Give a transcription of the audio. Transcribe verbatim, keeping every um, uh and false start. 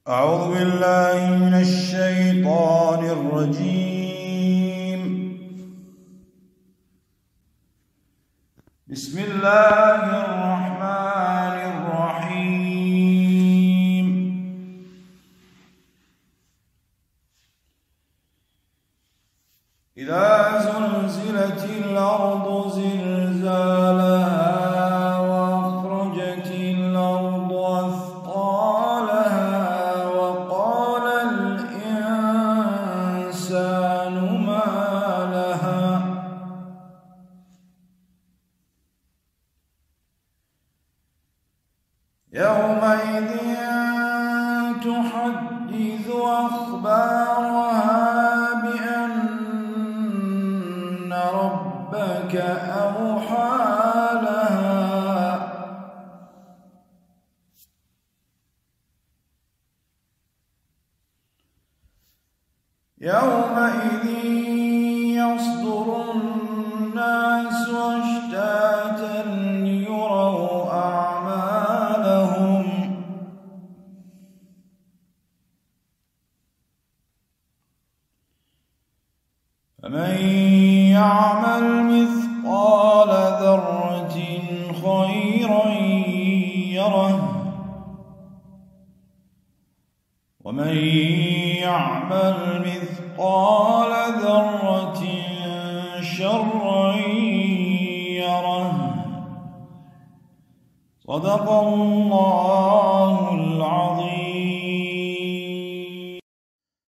أعوذ بالله من الشيطان الرجيم. بسم الله الرحمن الرحيم. إذا زلزلت الأرض زلزالها وأخرجت الأرض أثقالها وقال الإنسان ما لها يومئذ تحدث أخبارها بأن ربك أوحى لها يومئذ يصدر الناس أشتاتا ليروا أعمالهم فمن يعمل مثقال ذرة خيرا يره ومن يعمل مثقال ذرة شرا يره. صدق الله